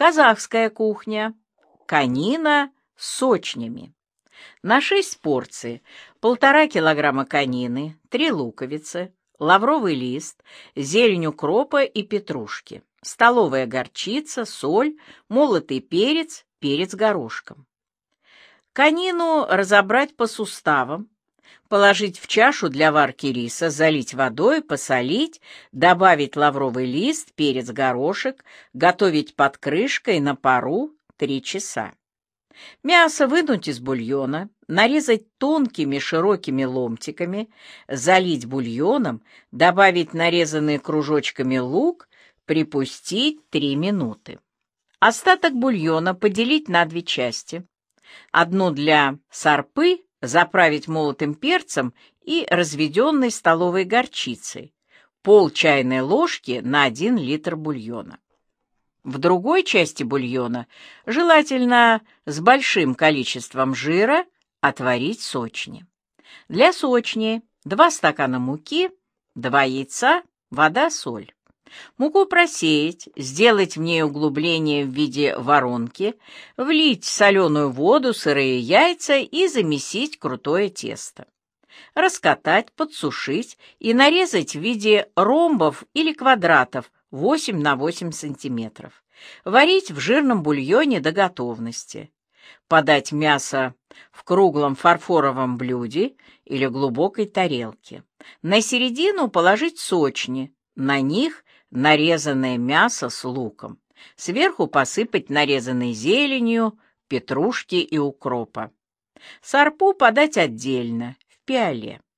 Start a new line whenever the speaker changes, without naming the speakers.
Казахская кухня. Конина с сочнями. На 6 порций 1,5 килограмма конины, 3 луковицы, лавровый лист, зелень укропа и петрушки, столовая горчица, соль, молотый перец, перец горошком. Конину разобрать по суставам, положить в чашу для варки риса, залить водой, посолить, добавить лавровый лист, перец, горошек, готовить под крышкой на пару 3 часа. Мясо вынуть из бульона, нарезать тонкими широкими ломтиками, залить бульоном, добавить нарезанный кружочками лук, припустить 3 минуты. Остаток бульона поделить на 2 части. Одну для сарпы заправить молотым перцем и разведенной столовой горчицей, пол чайной ложки на 1 литр бульона. В другой части бульона, желательно с большим количеством жира, отварить сочни. Для сочни 2 стакана муки, 2 яйца, вода, соль. Муку просеять, сделать в ней углубление в виде воронки, влить соленую воду, сырые яйца и замесить крутое тесто. Раскатать, подсушить и нарезать в виде ромбов или квадратов 8 на 8 сантиметров. Варить в жирном бульоне до готовности. Подать мясо в круглом фарфоровом блюде или глубокой тарелке. На середину положить сочни, на них нарезанное мясо с луком. Сверху посыпать нарезанной зеленью, петрушки и укропа. Сарпу подать отдельно, в пиале.